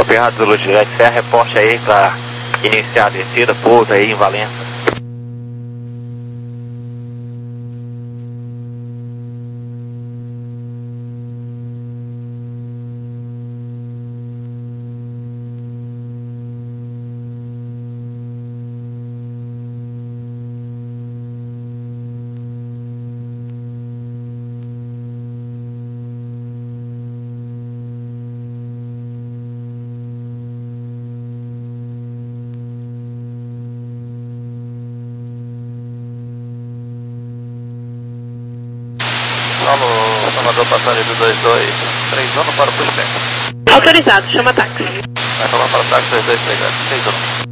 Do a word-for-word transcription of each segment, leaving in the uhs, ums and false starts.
Copiado do Juliette Serra, reporte aí para iniciar a descida, pouso aí em Valença. Alô, Salvador, passagem do dois dois três um para o pushback. Autorizado, chama táxi. Vai falar para o táxi dois dois três um.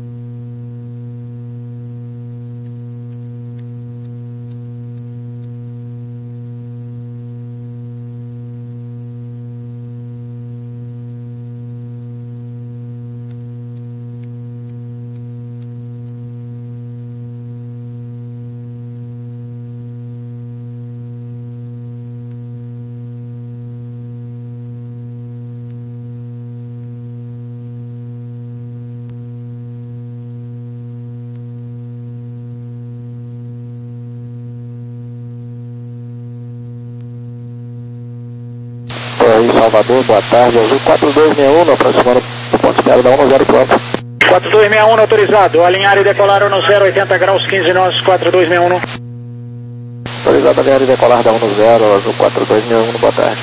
Aí, Salvador, boa tarde, Azul quatro dois seis um, aproximando o ponto espera da um zero quatro. quatro dois seis um autorizado, alinhar e decolar um zero oitenta graus, quinze nós, quatro dois seis um. Autorizado, alinhar e decolar da um zero, Azul quatro dois seis um, boa tarde.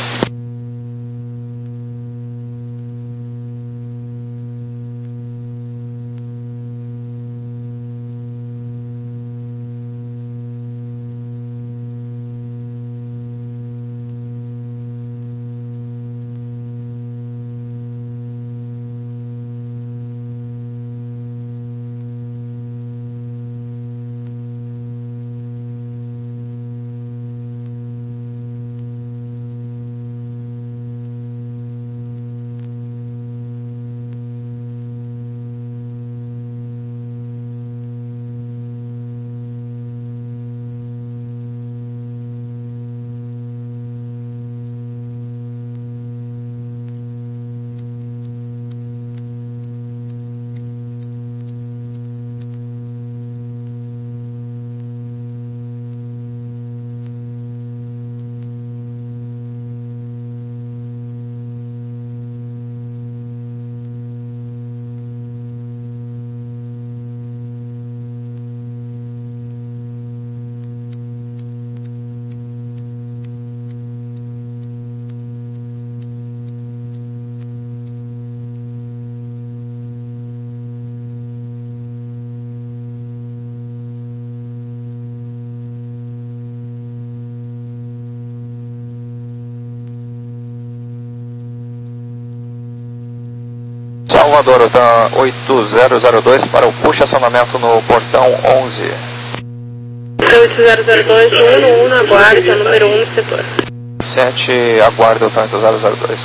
Salvador, da oito zero zero dois para o push acionamento no portão onze. oito zero zero dois, um um, aguarde, é o número um no setor. sete, aguarde o oito zero zero dois.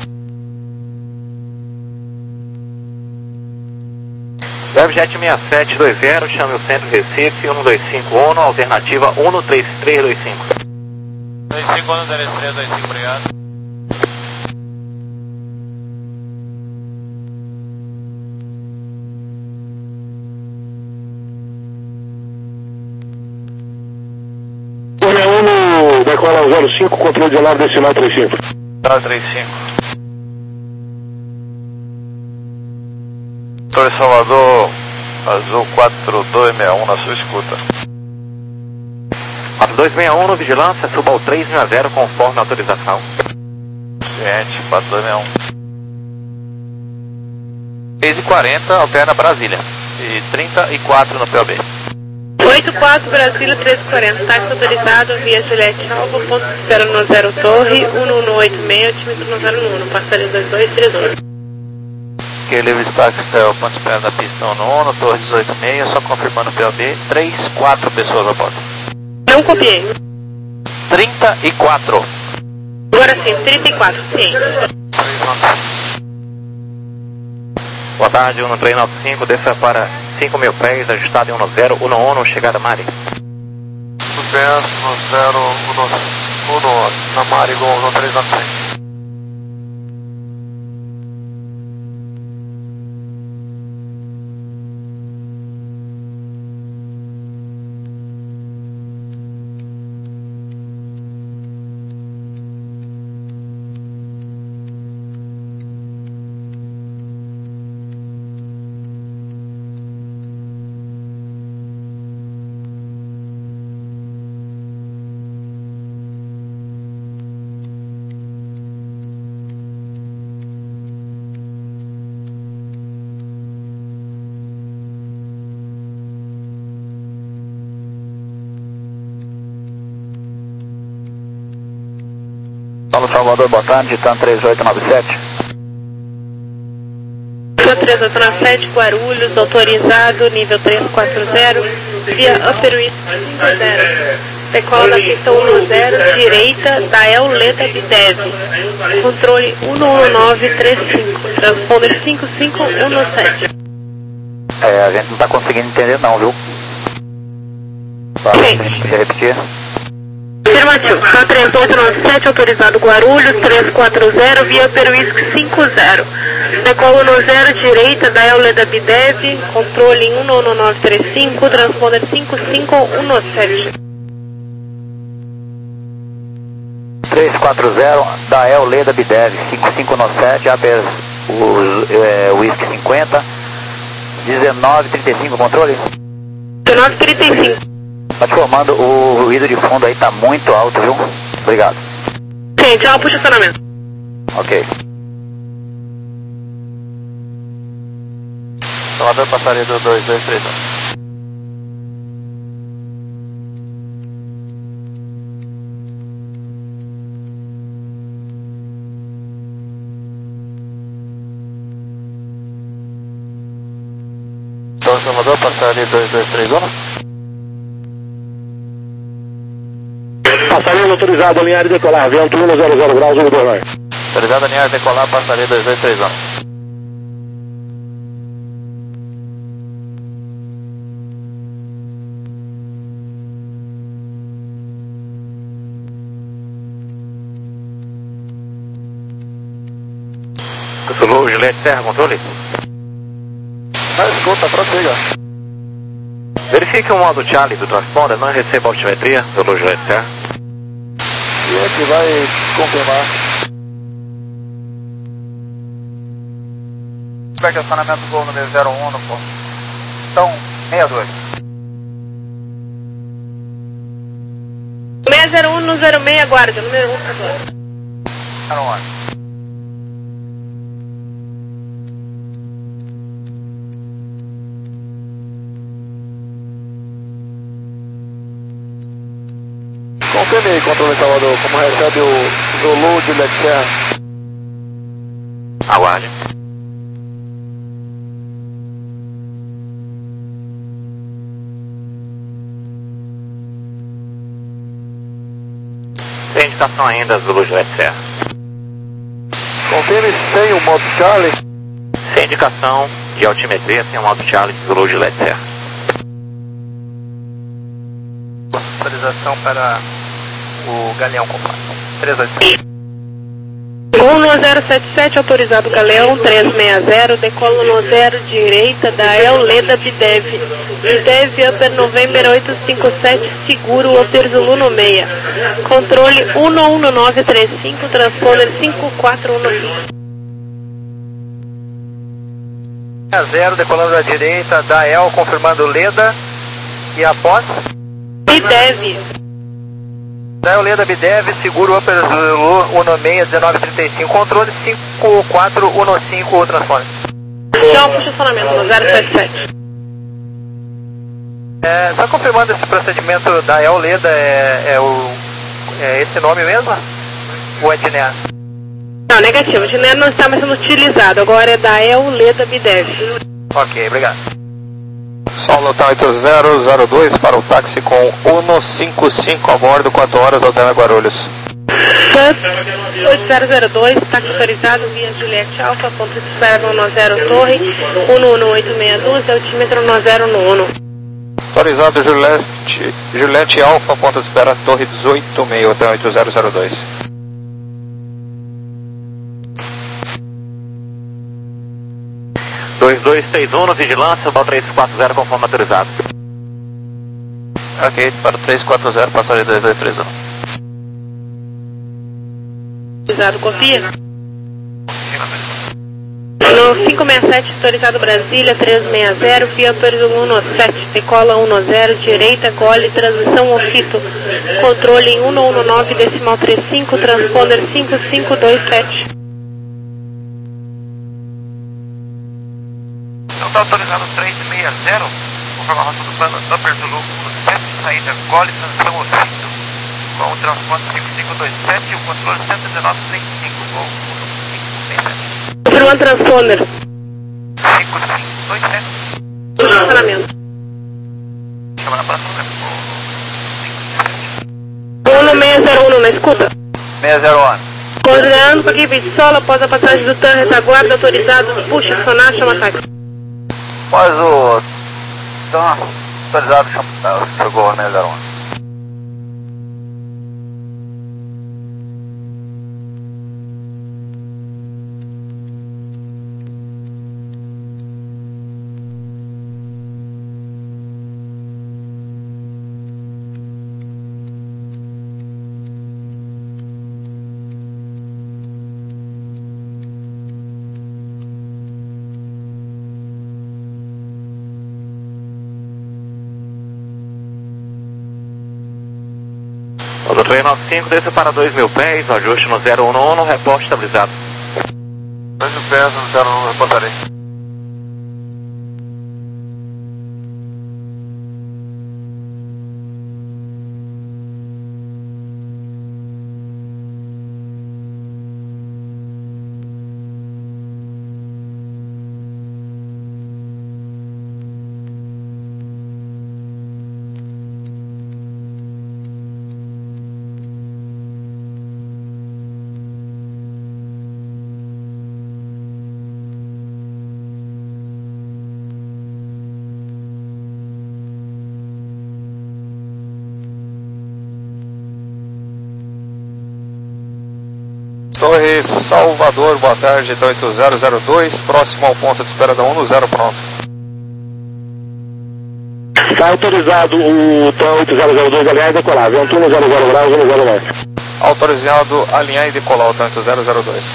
Webjet seis sete dois zero, chame o centro Recife, um dois cinco um, alternativa um três três dois cinco. dois cinco um, zero três dois cinco, obrigado. Decola zero cinco, controle de alarme decimal trinta e cinco. zero três cinco. Torre Salvador, Azul quatro dois seis um na sua escuta. quatro dois seis um no vigilância, suba ao três seis zero conforme a autorização. Ciente, quatro dois seis um. três e quarenta, alterna Brasília. E trinta e quatro no P O B. oito quatro Brasília treze quarenta, táxi autorizado via Juliette Alva, ponto de espera no zero Torre, um um oito seis, otimento no zero um, passarinho dois dois três um. Que livre táxi está o ponto de espera da pista um no Torre dezoito seis, só confirmando o P O B, três, quatro pessoas a bordo. Não copiei. trinta e quatro. Agora sim, trinta e quatro, sim. Boa tarde, um três nove cinco, desça para cinco mil pés, ajustado em um zero um um, chegada Mari. Sucesso no zero um um, na Mari, gol no três nove cinco. Paulo Salvador, boa tarde, Titan três oito nove sete. três oito nove sete, Guarulhos, autorizado, nível trezentos e quarenta, via Upper West cinco zero. Decola da pista um zero, direita, da El Leda Bidev. Controle um um nove três cinco, transponder cinco cinco um sete. É, a gente não está conseguindo entender não, viu? Quer repetir? Afirmativo, K três oito nove sete, autorizado Guarulhos, trezentos e quarenta, via Peruísco cinco zero. Decola um zero, direita, da El Leda Bidev, controle um um nove três cinco, transponder cinco cinco um sete. trezentos e quarenta, da El Leda Bidev, cinco cinco um sete, A B S, o é, Whisky cinquenta, dezenove trinta e cinco, controle? dezenove trinta e cinco. Tá te formando, o ruído de fundo aí tá muito alto, viu? Obrigado. Sim, tchau, puxa o estacionamento. Ok. Salvador, passaria do dois dois três um. Então, Salvador, passaria dois dois três um. Passarinho autorizado, alinhar e decolar, vento um zero zero graus, um dois nove. Autorizado a alinhar, decolar, passaria dois dois três um. Zulu, Juliette Serra, controle? Ah, escuta, prossiga. Verifique o modo Charlie do transponder, não receba altimetria, Zulu, Juliette Serra. E é que vai confirmar. Estacionamento do voo número zero um no ponto. Então, sessenta e dois. seis zero um no zero seis, aguarde, número um, agora. zero um. Confirme aí, controle Salvador, como recebe o Zulu de Juliette Serra. Aguarde. Sem indicação ainda, Zulu, Juliette Serra. Confirme sem o modo Charlie. Sem indicação de altimetria, sem o modo Charlie, Zulu, Juliette Serra. Autorização para o Galeão compacto. três oito sete. um zero sete sete, autorizado Galeão, trezentos e sessenta, decola no zero, direita, da El Leda Bidev. Bidev, Upper November oito cinco sete, seguro, Upper Zulu no meia. Controle um um nove três cinco, transponder cinco quatro um cinco. zero, decolando à direita, da El, confirmando Leda. E após? Bidev. Da El Leda Bidev, seguro Upper Zulu um seis um nove três cinco, controle cinco quatro um cinco, o transponder. Tchau, puxa o estacionamento no zero sete sete. É, só confirmando esse procedimento da El Leda, é, é, o, é esse nome mesmo? Ou é Diné? Não, negativo, o Diné não está mais sendo utilizado, agora é da El Leda Bidev. Ok, obrigado. Solo tá oito zero zero dois para o táxi com um cinco cinco a bordo, quatro horas, Alterna Guarulhos. Bus oito zero zero dois, táxi autorizado via Juliette Alfa, ponto de espera no zero Torre, um um oito seis dois, altímetro no zero no Autorizado Juliette, Juliette Alfa, ponto de espera, Torre dezoito seis, Hotel oito zero zero dois. dois dois três um no vigilância, Val três quatro zero conforme autorizado. Ok, para o três quatro zero, passaria dois dois três um. Autorizado, copia. No cinco seis sete, autorizado Brasília, trezentos e sessenta, via autorizado um sete, decola um zero, direita, gole, transmissão ofito, controle em um um nove, decimal trinta e cinco, transponder cinco cinco dois sete. Então está autorizado três seis zero, confirmação do plano Upper Zulu um sete, saída gole, transmissão ofito, com o transponder cinco cinco. cinco dois sete, o controle cento e dezenove trinta e cinco, Gol cinco Confirmando transponder. cinco cinco dois sete. Funcionamento. Chama na próxima, um seis zero um na escuta. seis zero um. Coordenando com a equipe de solo após a passagem do T A R, retaguarda autorizado, puxa, sonar, chama táxi. Após o T A R, autorizado, chama, chegou o seis zero um. O três nove cinco, desça para dois mil pés, ajuste no zero um um, reporte estabilizado. dois mil pés, no zero um, reportarei. Torre Salvador, boa tarde, T oito zero zero dois, próximo ao ponto de espera da um no zero, pronto. Está autorizado o T oito zero zero dois, aliás, decolar, vento um no zero zero graus, um no zero norte. Autorizado alinhar e decolar o T oito zero zero dois.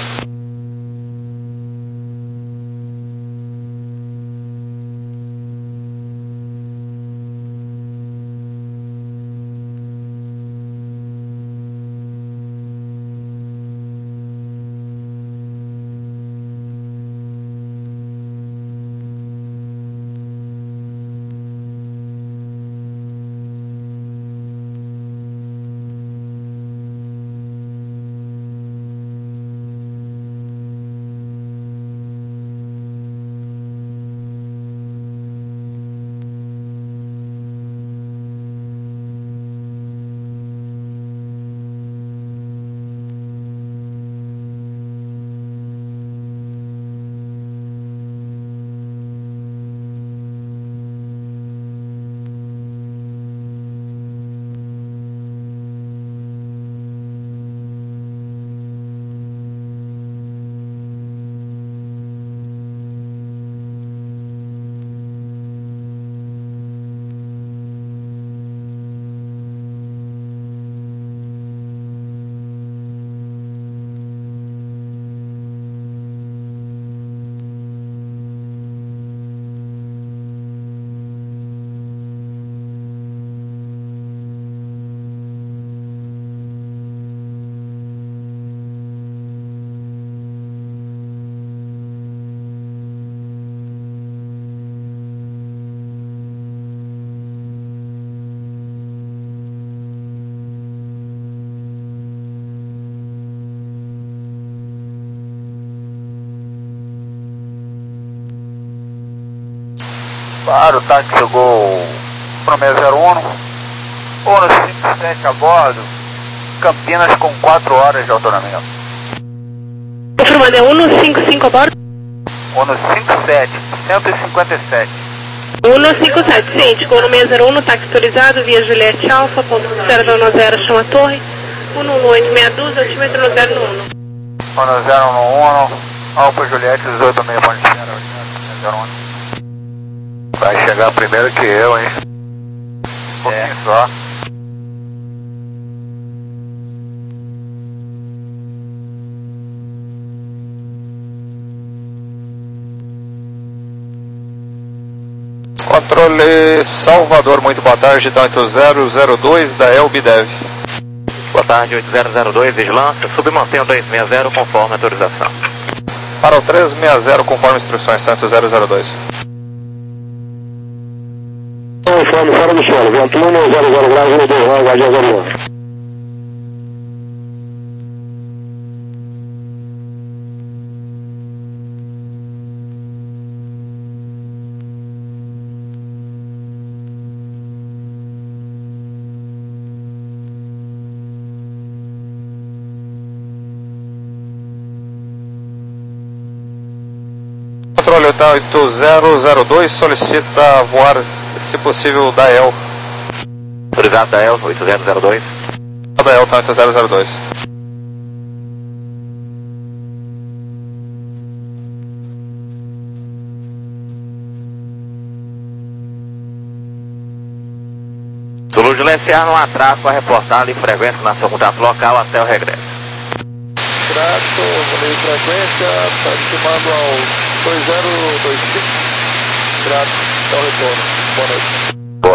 Claro, o táxi chegou para o seis zero um, Uno cinco sete a bordo, Campinas com quatro horas de autonomia. Confirmando, é Uno cinco cinco a bordo? Uno cinco sete, cento e cinquenta e sete. Uno cinco sete, ciente, com o seis zero um, táxi autorizado, via Juliette Alfa, ponto de espera da um zero, chama torre, um um oito seis dois, altímetro no zero um. Uno zero um um, Alfa Juliette dezoito meio, ponto de espera, zero um. Vai chegar primeiro que eu, hein? Um pouquinho é. só. Controle Salvador, muito boa tarde, T oito zero zero dois da Elbidev. Boa tarde, oito zero zero dois, vigilância, submantenha o dois seis zero conforme autorização. Para o três seis zero conforme instruções, T oito zero zero dois. Conforme fora do solo, vento um no zero zero graus, um dois, guardião zero um. Controle Hotel oito zero zero dois, solicita voar, se possível, da E L. Autorizado da E L oito zero zero dois. Da E L tá oito zero zero dois. Zulu de S A no atraso para reportar ali frequência na seu contato local até o regresso. Grato, volei frequência, está estimando ao dois zero dois cinco. Grato, até o retorno. Boa noite. Boa.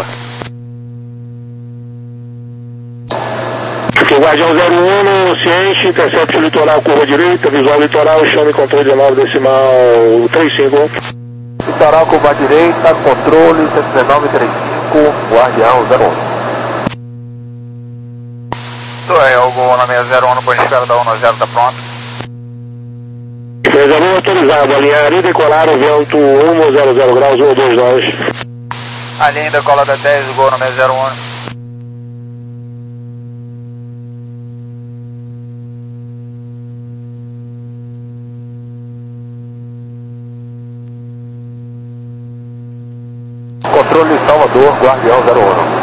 Aqui, Guardião zero um, ciente, intercept litoral, curva direita, visual litoral, chame controle de nove decimal trinta e cinco. Litoral, curva direita, controle cento e dezenove trinta e cinco, Guardião zero um. É, o Gol na seis zero um, por espera da um zero, tá pronto. seis zero um autorizado, alinhar e decolar o vento um zero zero graus, um dois nove. Alinha e decola da dez, o Gol na seis zero um. Controle Salvador, Guardião zero um.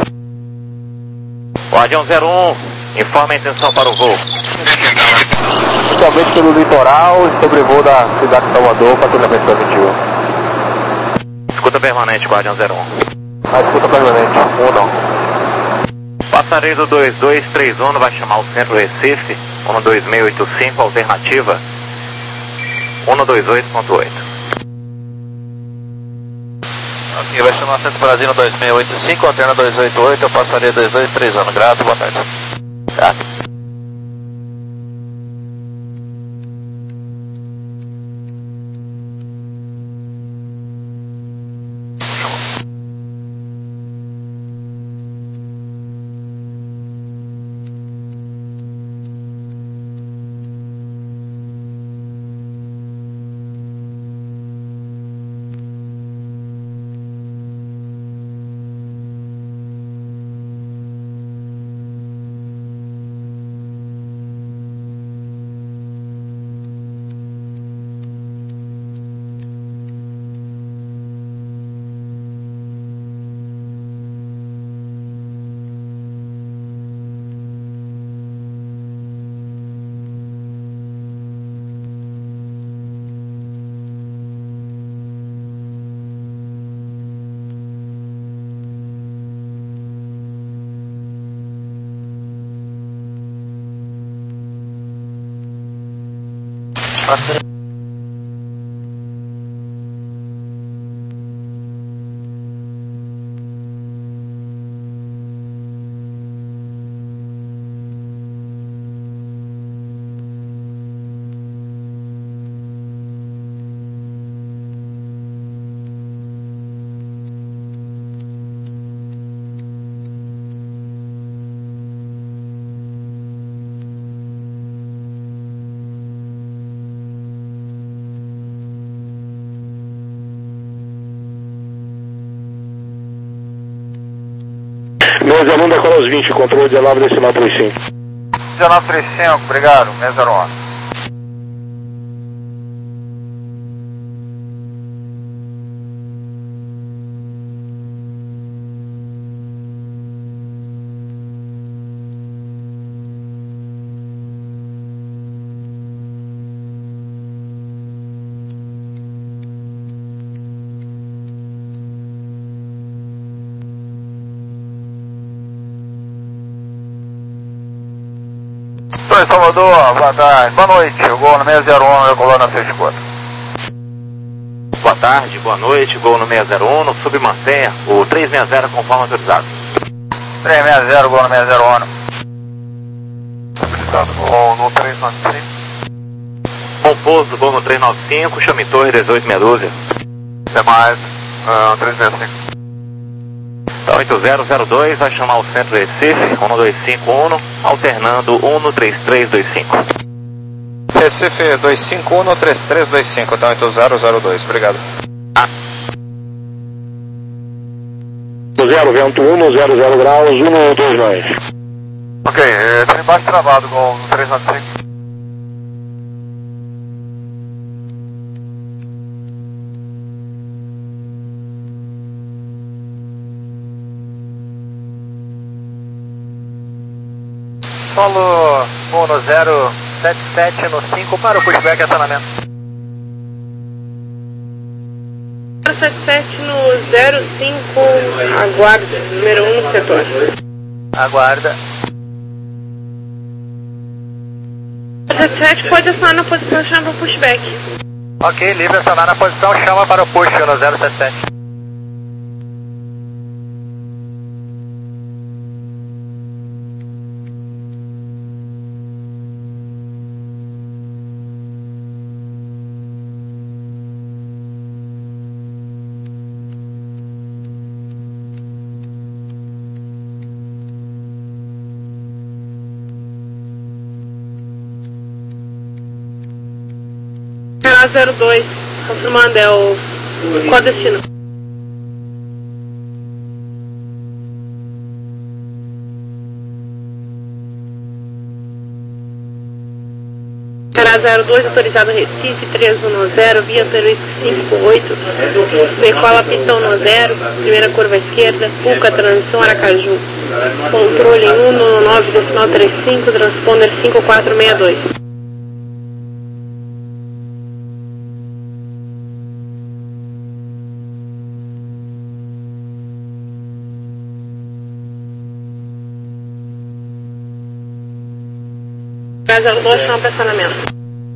Guardião zero um, informa a intenção para o voo. Totalmente pelo litoral, sobrevoo da cidade de Salvador, patrulhamento da vinte e um. Escuta permanente, Guardião zero um. A escuta permanente, um não. Passareiro dois dois três um vai chamar o centro Recife, um dois seis oito cinco, alternativa um dois oito ponto oito. Ok, vai chamar o centro Brasil no dois seis oito cinco, alterna dois oito oito, eu passaria dois dois três um. Grato, boa tarde. Tá. seis zero um decola aos vinte, controle dezenove decimal trinta e cinco. dezenove trinta e cinco, obrigado, seis zero um. Estou em Salvador, boa tarde, boa noite, o Gol no seis zero um, eu colo na seis quatro. Boa tarde, boa noite, Gol no seis zero um, no submantenha o três seis zero conforme autorizado. três seis zero, Gol no seis zero um. Autorizado, Gol no três nove cinco. Bom pouso, Gol no três nove cinco, chame torre dezoito meia dúzia. Até mais, uh, três seis cinco. Então oito zero zero dois vai chamar o centro Recife, um dois cinco um, alternando um três três dois cinco. Recife dois cinco um, três três dois cinco, então oito zero zero dois, obrigado. Ah. zero, vento um, zero zero graus, um dois nove. Ok, está embaixo travado, Gol no três nove cinco. Solo um no zero sete sete no cinco para o pushback e acionamento. zero sete sete no zero cinco, aguarda, número um no setor. Aguarda. zero sete sete pode acionar na posição e chamar para o pushback. Ok, livre acionar na posição, chama para o push no zero sete sete. zero dois, confirmando, é o qual destino? zero dois, autorizado Recife, três um zero, via pelo cinco oito, decola pistão no zero, primeira curva esquerda, Puca, transição Aracaju, controle um no nove, decimal trinta e cinco, transponder cinco quatro seis dois. zero dois, chama para acionamento.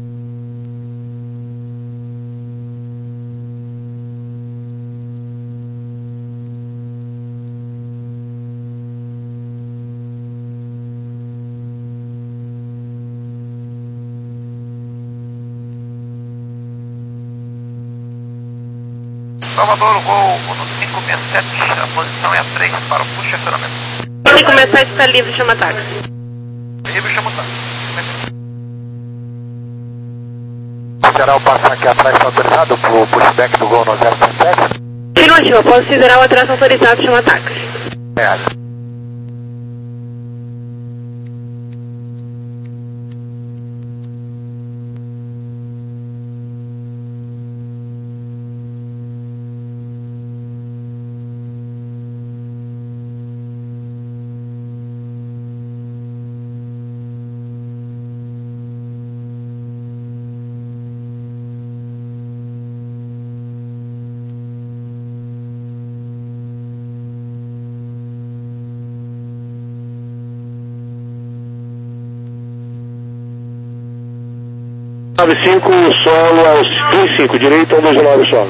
Salvador, Gol no cinco seis sete, a posição é a três para o push e acionamento. cinco seis sete está livre, chama táxi. Livre, chama o táxi. O geral passar aqui atrás está autorizado para o pushback do Gol no zero sete sete? Afirmativo, após considerar o atraso autorizado, chama táxi. É. nove cinco, solo aos vinte e cinco, direita, um dois nove, sobe.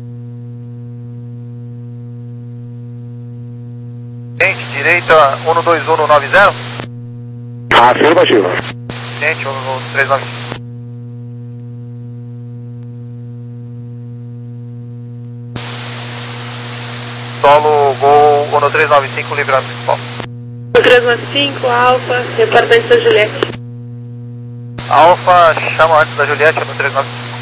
Gente, direita, um dois um nove zero. Afirmativo. Gente, um três nove cinco. Solo, Gol, um três nove cinco, livrado principal. um três nove cinco, Alfa, departamento da Juliette. Alfa, chama antes da Juliette no três nove cinco.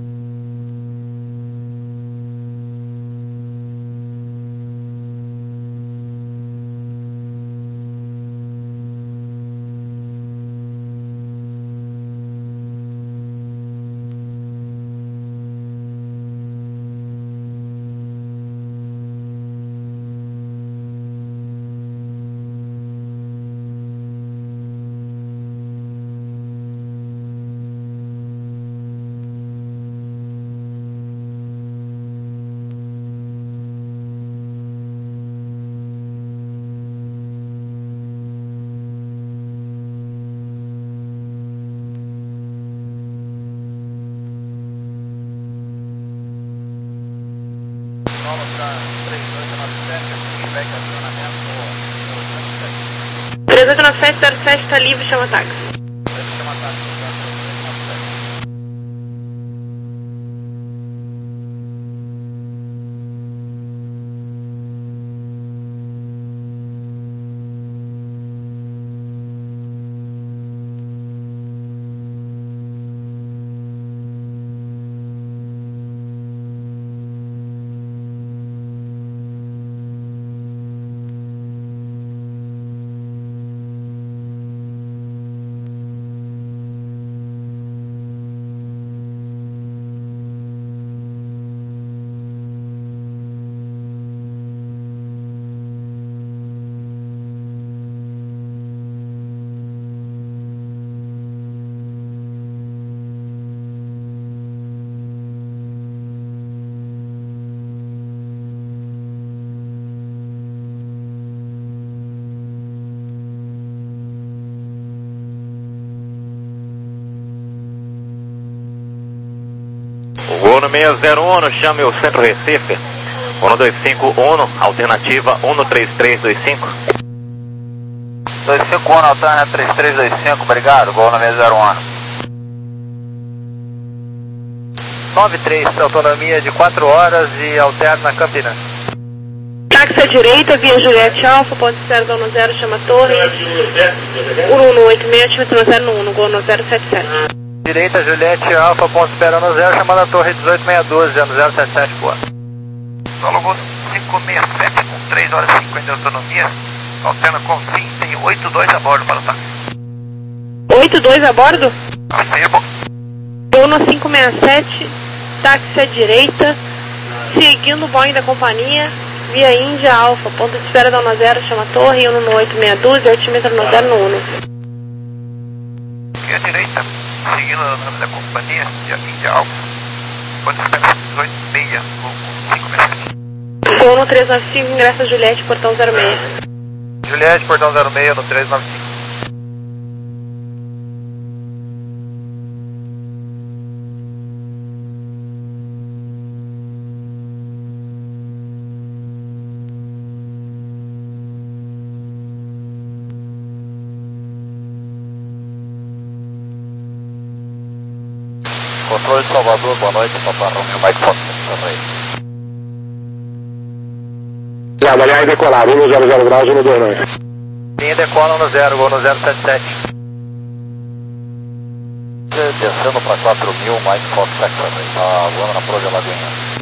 três oito nove sete zero sete está livre, chama táxi. seis zero um, chame o Centro Recife. um dois cinco um, alternativa um três três dois cinco. dois cinco um, alternativa três três dois cinco, obrigado, Gol seis zero um. nove três, autonomia de quatro horas e alterna Campinas. Táxi à direita, via Juliette Alfa, ponto zero dois zero, chama Torre. um um oito seis, altímetro zero um, Gol zero sete sete. Direita, Juliette Alfa, ponto zero zero, chamada Torre dezoito seis doze, zero sete sete, boa. Solo Gol cinco seis sete, com três horas e cinquenta de autonomia, alterna com Sim, tem oito dois a bordo para o táxi. oito dois a bordo? Afirmo. um cinco seis sete, táxi à direita, seguindo o Boeing da companhia, via Índia Alfa, ponto de espera da zero, chama Torre, um um oito seis doze, altímetro zero um. Aqui à direita, seguindo o nome da companhia, via Índia Alfa, ponto de espera dezoito seis, cinco seis sete. Gol no três nove cinco, ingressa Juliette, portão zero seis. Juliette, portão zero seis, no três nove cinco. Controle Salvador, boa noite, Papa Romeo, Mike Fox, também. Nada, linha decolar, um zero zero graus, um dois nove. Linha decola no zero, Gol no zero sete sete. Descendo para quatro mil, Mike Fox, também. Tá voando na proa de Alagoinhas.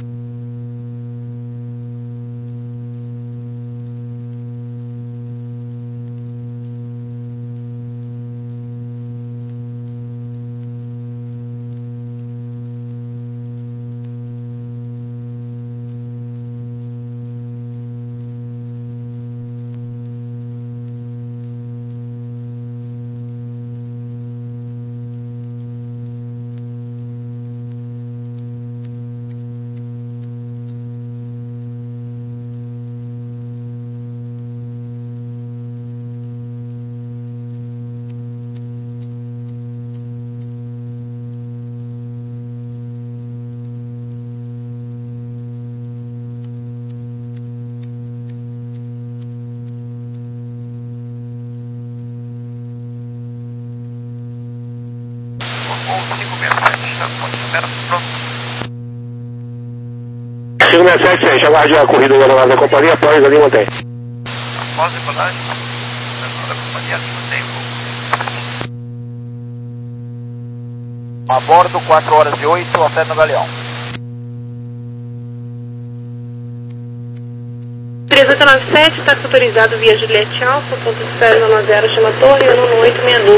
cinco seis sete, seis, aguarde a corrida do aeronave da companhia, após ali mantém. Após a decolagem, da companhia ali mantém. A bordo, quatro horas e oito, alterna no Galeão. três oito nove sete, táxi autorizado via Juliette Alfa, ponto de espera da zero, chama Torre, um um oito seis doze.